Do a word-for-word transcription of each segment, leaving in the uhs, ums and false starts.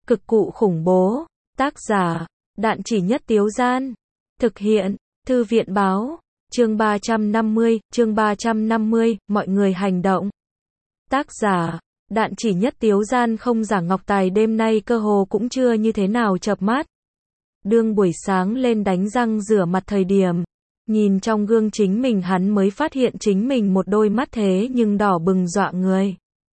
Cực cụ khủng bố. Tác giả, Đạn Chỉ Nhất Tiếu Gian. Thực hiện, Thư viện báo. Chương ba trăm năm mươi, chương ba trăm năm mươi, mọi người hành động. Tác giả, Đạn Chỉ Nhất Tiếu Gian. Không, Giảng Ngọc Tài đêm nay cơ hồ cũng chưa như thế nào chợp mắt. Đương buổi sáng lên đánh răng rửa mặt thời điểm, nhìn trong gương chính mình hắn mới phát hiện chính mình một đôi mắt thế nhưng đỏ bừng dọa người.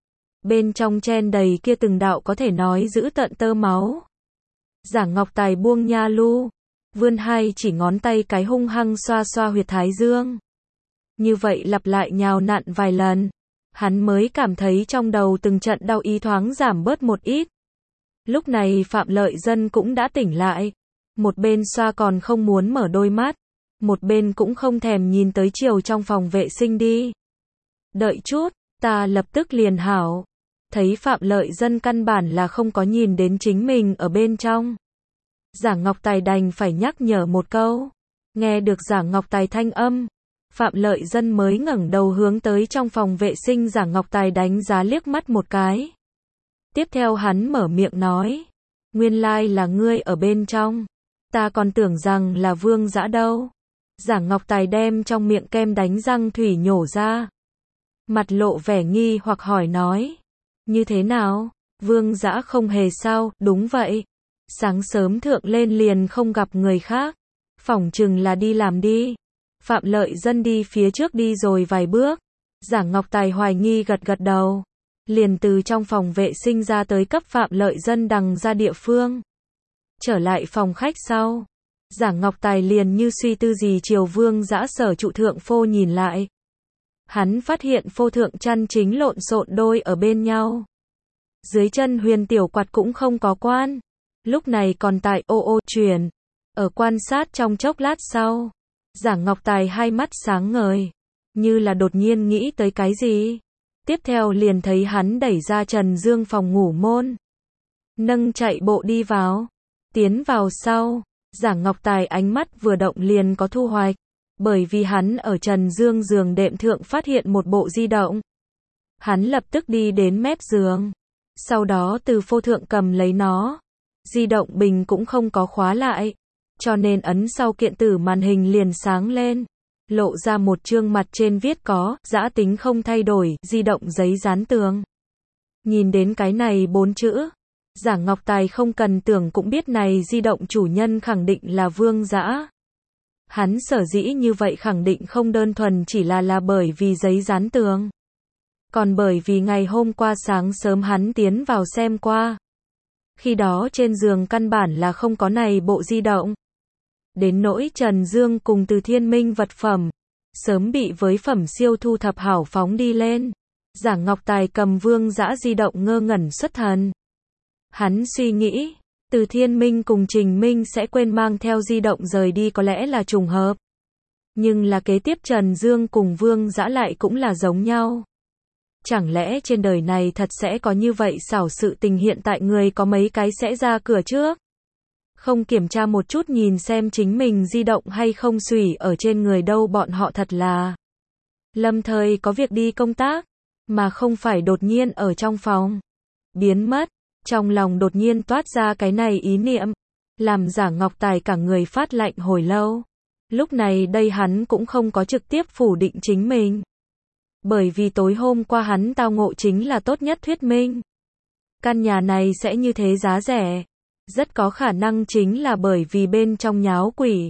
Bên trong chen đầy kia từng đạo có thể nói giữ tận tơ máu. Giảng Ngọc Tài buông nha lu, vươn hai chỉ ngón tay cái hung hăng xoa xoa huyệt thái dương. Như vậy lặp lại nhào nặn vài lần, hắn mới cảm thấy trong đầu từng trận đau ý thoáng giảm bớt một ít. Lúc này Phạm Lợi Dân cũng đã tỉnh lại, một bên xoa còn không muốn mở đôi mắt, một bên cũng không thèm nhìn tới chiều trong phòng vệ sinh đi. Đợi chút, ta lập tức liền hảo. Thấy Phạm Lợi Dân căn bản là không có nhìn đến chính mình ở bên trong. Giảng Ngọc Tài đành phải nhắc nhở một câu. Nghe được Giảng Ngọc Tài thanh âm, Phạm Lợi Dân mới ngẩng đầu hướng tới trong phòng vệ sinh. Giảng Ngọc Tài đánh giá liếc mắt một cái. Tiếp theo hắn mở miệng nói, nguyên lai là ngươi ở bên trong, ta còn tưởng rằng là Vương Dã đâu. Giảng Ngọc Tài đem trong miệng kem đánh răng thủy nhổ ra, mặt lộ vẻ nghi hoặc hỏi nói, như thế nào, Vương Dã không hề sao? Đúng vậy, sáng sớm thượng lên liền không gặp người khác, phỏng chừng là đi làm đi. Phạm Lợi Dân đi phía trước đi rồi vài bước, Giảng Ngọc Tài hoài nghi gật gật đầu, liền từ trong phòng vệ sinh ra tới cấp Phạm Lợi Dân đằng ra địa phương. Trở lại phòng khách sau, Giảng Ngọc Tài liền như suy tư gì chiều Vương Dã sở trụ thượng phô nhìn lại. Hắn phát hiện phô thượng chăn chính lộn xộn đôi ở bên nhau. Dưới chân huyền tiểu quạt cũng không có quan, lúc này còn tại ô ô chuyển. Ở quan sát trong chốc lát sau, Giảng Ngọc Tài hai mắt sáng ngời, như là đột nhiên nghĩ tới cái gì. Tiếp theo liền thấy hắn đẩy ra Trần Dương phòng ngủ môn, nâng chạy bộ đi vào. Tiến vào sau, Giảng Ngọc Tài ánh mắt vừa động liền có thu hoạch, bởi vì hắn ở Trần Dương giường đệm thượng phát hiện một bộ di động. Hắn lập tức đi đến mép giường, sau đó từ phô thượng cầm lấy nó. Di động bình cũng không có khóa lại, cho nên ấn sau kiện tử màn hình liền sáng lên, lộ ra một chương mặt trên viết có Dã tính không thay đổi, di động giấy dán tường. Nhìn đến cái này bốn chữ, Giảng Ngọc Tài không cần tưởng cũng biết này di động chủ nhân khẳng định là Vương Dã. Hắn sở dĩ như vậy khẳng định không đơn thuần chỉ là là bởi vì giấy dán tường, còn bởi vì ngày hôm qua sáng sớm hắn tiến vào xem qua. Khi đó trên giường căn bản là không có này bộ di động. Đến nỗi Trần Dương cùng Từ Thiên Minh vật phẩm, sớm bị với phẩm siêu thu thập hảo phóng đi lên. Giảng Ngọc Tài cầm Vương Dã di động ngơ ngẩn xuất thần. Hắn suy nghĩ, Từ Thiên Minh cùng Trình Minh sẽ quên mang theo di động rời đi có lẽ là trùng hợp. Nhưng là kế tiếp Trần Dương cùng Vương Dã lại cũng là giống nhau. Chẳng lẽ trên đời này thật sẽ có như vậy xảo sự tình, hiện tại người có mấy cái sẽ ra cửa trước? Không kiểm tra một chút nhìn xem chính mình di động hay không xùy ở trên người đâu, bọn họ thật là lâm thời có việc đi công tác, mà không phải đột nhiên ở trong phòng biến mất. Trong lòng đột nhiên toát ra cái này ý niệm, làm Giảng Ngọc Tài cả người phát lạnh hồi lâu. Lúc này đây hắn cũng không có trực tiếp phủ định chính mình, bởi vì tối hôm qua hắn tao ngộ chính là tốt nhất thuyết minh. Căn nhà này sẽ như thế giá rẻ, rất có khả năng chính là bởi vì bên trong nháo quỷ.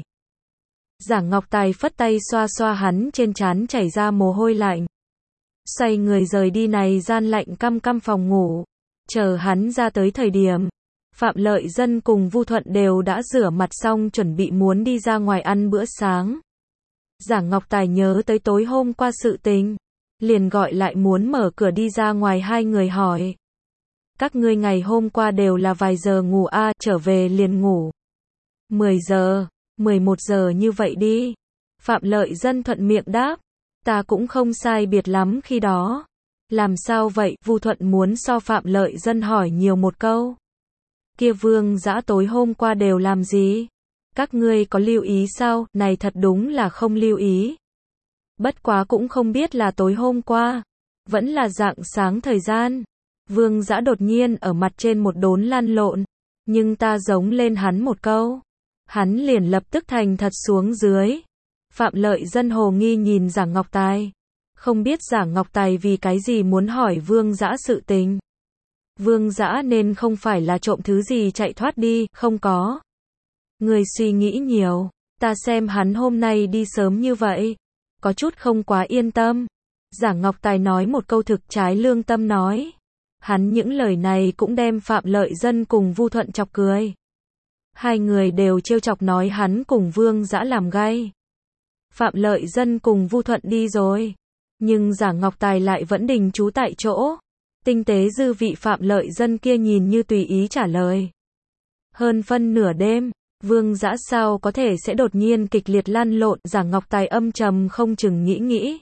Giảng Ngọc Tài phất tay xoa xoa hắn trên trán chảy ra mồ hôi lạnh, xoay người rời đi này gian lạnh căm căm phòng ngủ. Chờ hắn ra tới thời điểm, Phạm Lợi Dân cùng Vu Thuận đều đã rửa mặt xong chuẩn bị muốn đi ra ngoài ăn bữa sáng. Giảng Ngọc Tài nhớ tới tối hôm qua sự tình, liền gọi lại muốn mở cửa đi ra ngoài hai người hỏi. Các ngươi ngày hôm qua đều là vài giờ ngủ a? À, trở về liền ngủ. mười giờ, mười một giờ như vậy đi. Phạm Lợi Dân thuận miệng đáp, ta cũng không sai biệt lắm khi đó. Làm sao vậy? Vu Thuận muốn so Phạm Lợi Dân hỏi nhiều một câu. Kia Vương Dã tối hôm qua đều làm gì? Các ngươi có lưu ý sao? Này thật đúng là không lưu ý. Bất quá cũng không biết là tối hôm qua, vẫn là rạng sáng thời gian. Vương Dã đột nhiên ở mặt trên một đốn lăn lộn, Nhưng ta giống lên hắn một câu. Hắn liền lập tức thành thật xuống dưới. Phạm Lợi Dân hồ nghi nhìn Giảng Ngọc Tài. Không biết Giảng Ngọc Tài vì cái gì muốn hỏi Vương Dã sự tình. Vương Dã nên không phải là trộm thứ gì chạy thoát đi, không có. Người suy nghĩ nhiều, ta xem hắn hôm nay đi sớm như vậy. Có chút không quá yên tâm. Giảng Ngọc Tài nói một câu thực trái lương tâm nói. Hắn những lời này cũng đem Phạm Lợi Dân cùng Vu Thuận chọc cười. Hai người đều trêu chọc nói hắn cùng Vương Dã làm gay. Phạm Lợi Dân cùng Vu Thuận đi rồi. Nhưng Giảng Ngọc Tài lại vẫn đình trú tại chỗ. Tinh tế dư vị Phạm Lợi Dân kia nhìn như tùy ý trả lời. Hơn phân nửa đêm, Vương Dã sao có thể sẽ đột nhiên kịch liệt lăn lộn. Giảng Ngọc Tài âm trầm không chừng nghĩ nghĩ.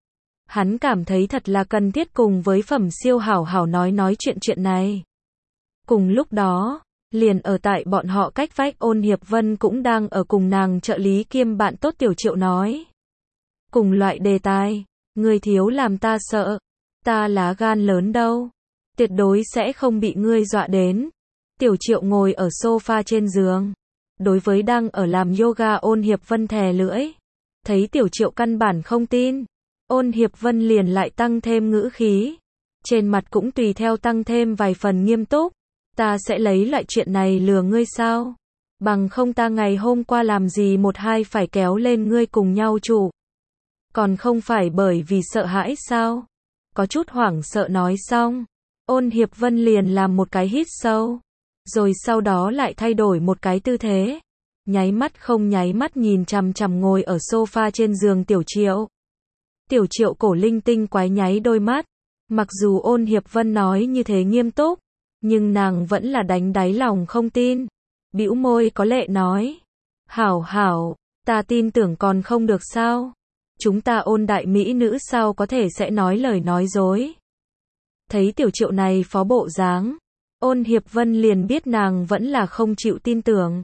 Hắn cảm thấy thật là cần thiết cùng với Phẩm Siêu hảo hảo nói nói chuyện chuyện này. Cùng lúc đó, liền ở tại bọn họ cách vách Ôn Hiệp Vân cũng đang ở cùng nàng trợ lý kiêm bạn tốt Tiểu Triệu nói. Cùng loại đề tài, ngươi thiếu làm ta sợ, ta lá gan lớn đâu, tuyệt đối sẽ không bị ngươi dọa đến. Tiểu Triệu ngồi ở sofa trên giường, đối với đang ở làm yoga Ôn Hiệp Vân thè lưỡi. Thấy Tiểu Triệu căn bản không tin, Ôn Hiệp Vân liền lại tăng thêm ngữ khí, trên mặt cũng tùy theo tăng thêm vài phần nghiêm túc. Ta sẽ lấy lại chuyện này lừa ngươi sao? Bằng không ta ngày hôm qua làm gì một hai phải kéo lên ngươi cùng nhau trụ. Còn không phải bởi vì sợ hãi sao? Có chút hoảng sợ nói xong, Ôn Hiệp Vân liền làm một cái hít sâu, rồi sau đó lại thay đổi một cái tư thế, nháy mắt không nháy mắt nhìn chằm chằm ngồi ở sofa trên giường Tiểu Triệu. Tiểu Triệu cổ linh tinh quái nháy đôi mắt, mặc dù Ôn Hiệp Vân nói như thế nghiêm túc, nhưng nàng vẫn là đánh đáy lòng không tin. Bĩu môi có lệ nói, hảo hảo, ta tin tưởng còn không được sao? Chúng ta Ôn đại mỹ nữ sao có thể sẽ nói lời nói dối? Thấy Tiểu Triệu này phó bộ dáng, Ôn Hiệp Vân liền biết nàng vẫn là không chịu tin tưởng.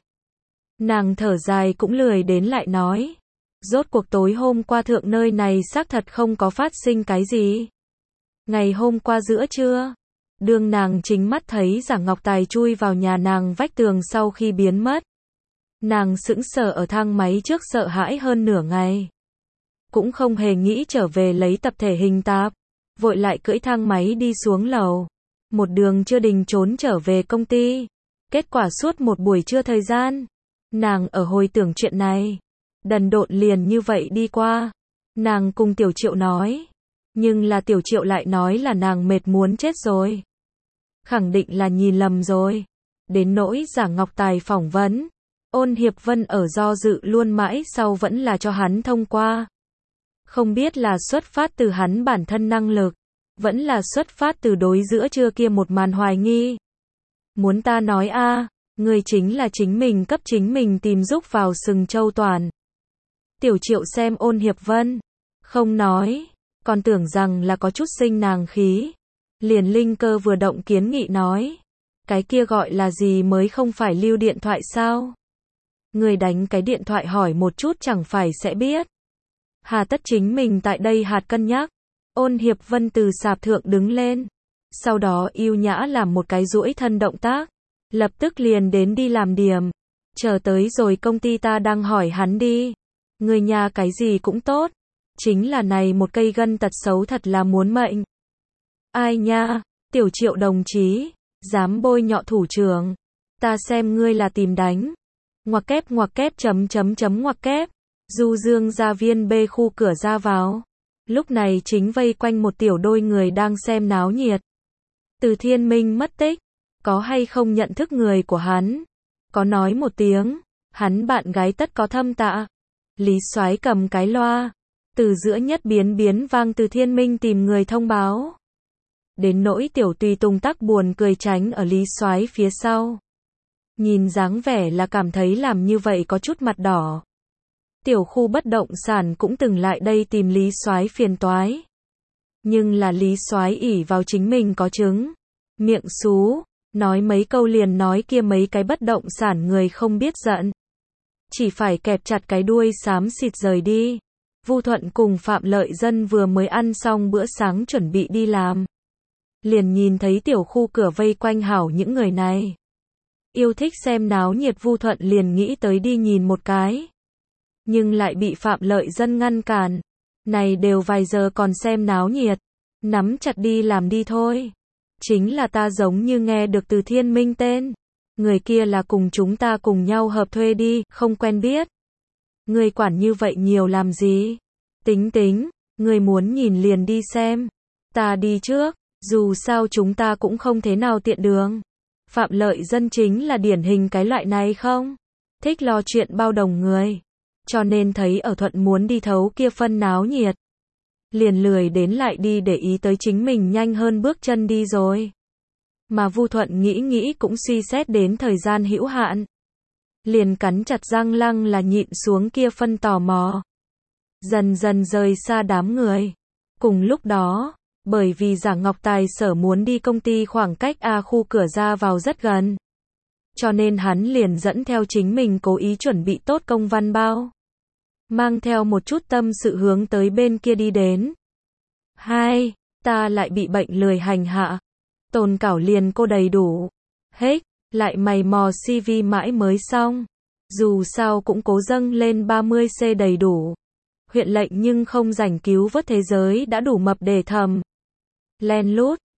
Nàng thở dài cũng lười đến lại nói. Rốt cuộc tối hôm qua thượng nơi này xác thật không có phát sinh cái gì. Ngày hôm qua giữa trưa, đương nàng chính mắt thấy Giảng Ngọc Tài chui vào nhà nàng vách tường sau khi biến mất. Nàng sững sờ ở thang máy trước sợ hãi hơn nửa ngày. Cũng không hề nghĩ trở về lấy tập thể hình tạp, vội lại cưỡi thang máy đi xuống lầu. Một đường chưa đình trốn trở về công ty. Kết quả suốt một buổi trưa thời gian, nàng ở hồi tưởng chuyện này. Đần độn liền như vậy đi qua. Nàng cùng Tiểu Triệu nói. Nhưng là Tiểu Triệu lại nói là nàng mệt muốn chết rồi. Khẳng định là nhìn lầm rồi. Đến nỗi Giảng Ngọc Tài phỏng vấn, Ôn Hiệp Vân ở do dự luôn mãi sau vẫn là cho hắn thông qua. Không biết là xuất phát từ hắn bản thân năng lực, vẫn là xuất phát từ đối giữa trưa kia một màn hoài nghi. Muốn ta nói a, người chính là chính mình cấp chính mình tìm giúp vào sừng châu toàn. Tiểu Triệu xem Ôn Hiệp Vân, không nói, còn tưởng rằng là có chút sinh nàng khí. Liền linh cơ vừa động kiến nghị nói, cái kia gọi là gì mới không phải lưu điện thoại sao? Người đánh cái điện thoại hỏi một chút chẳng phải sẽ biết. Hà tất chính mình tại đây hạt cân nhắc. Ôn Hiệp Vân từ sạp thượng đứng lên, sau đó yêu nhã làm một cái duỗi thân động tác, lập tức liền đến đi làm điểm. Chờ tới rồi công ty ta đang hỏi hắn đi. Người nhà cái gì cũng tốt, chính là này một cây gân tật xấu thật là muốn mệnh. Ai nha, Tiểu Triệu đồng chí, dám bôi nhọ thủ trưởng, ta xem ngươi là tìm đánh. Ngoặc kép ngoặc kép chấm chấm chấm ngoặc kép. Du Dương gia viên B khu cửa ra vào. Lúc này chính vây quanh một tiểu đôi người đang xem náo nhiệt. Từ Thiên Minh mất tích, có hay không nhận thức người của hắn? Có nói một tiếng, hắn bạn gái tất có thâm tạ. Lý Soái cầm cái loa, từ giữa nhất biến biến vang Từ Thiên Minh tìm người thông báo. Đến nỗi Tiểu Tùy Tùng tắc buồn cười tránh ở Lý Soái phía sau. Nhìn dáng vẻ là cảm thấy làm như vậy có chút mặt đỏ. Tiểu khu bất động sản cũng từng lại đây tìm Lý Soái phiền toái. Nhưng là Lý Soái ỷ vào chính mình có chứng, miệng xú, nói mấy câu liền nói kia mấy cái bất động sản người không biết giận. Chỉ phải kẹp chặt cái đuôi xám xịt rời đi. Vu Thuận cùng Phạm Lợi Dân vừa mới ăn xong bữa sáng chuẩn bị đi làm. Liền nhìn thấy tiểu khu cửa vây quanh hảo những người này. Yêu thích xem náo nhiệt Vu Thuận liền nghĩ tới đi nhìn một cái. Nhưng lại bị Phạm Lợi Dân ngăn cản. Này đều vài giờ còn xem náo nhiệt. Nắm chặt đi làm đi thôi. Chính là ta giống như nghe được từ Thiên Minh tên. Người kia là cùng chúng ta cùng nhau hợp thuê đi, không quen biết. Người quản như vậy nhiều làm gì? Tính tính, người muốn nhìn liền đi xem. Ta đi trước, dù sao chúng ta cũng không thế nào tiện đường. Phạm Lợi Dân chính là điển hình cái loại này không? Thích lo chuyện bao đồng người. Cho nên thấy ở Thuận muốn đi thấu kia phân náo nhiệt. Liền lười đến lại đi để ý tới chính mình nhanh hơn bước chân đi rồi. Mà Vu Thuận nghĩ nghĩ cũng suy xét đến thời gian hữu hạn. Liền cắn chặt răng lăng là nhịn xuống kia phân tò mò. Dần dần rời xa đám người. Cùng lúc đó, bởi vì Giả Ngọc Tài sở muốn đi công ty khoảng cách A khu cửa ra vào rất gần. Cho nên hắn liền dẫn theo chính mình cố ý chuẩn bị tốt công văn bao. Mang theo một chút tâm sự hướng tới bên kia đi đến. Hai, ta lại bị bệnh lười hành hạ. Tồn cảo liền cô đầy đủ. Hết, lại mày mò xê vê mãi mới xong. Dù sao cũng cố dâng lên ba mươi C đầy đủ. Huyện lệnh nhưng không rảnh cứu vớt thế giới đã đủ mập để thầm. Len lút,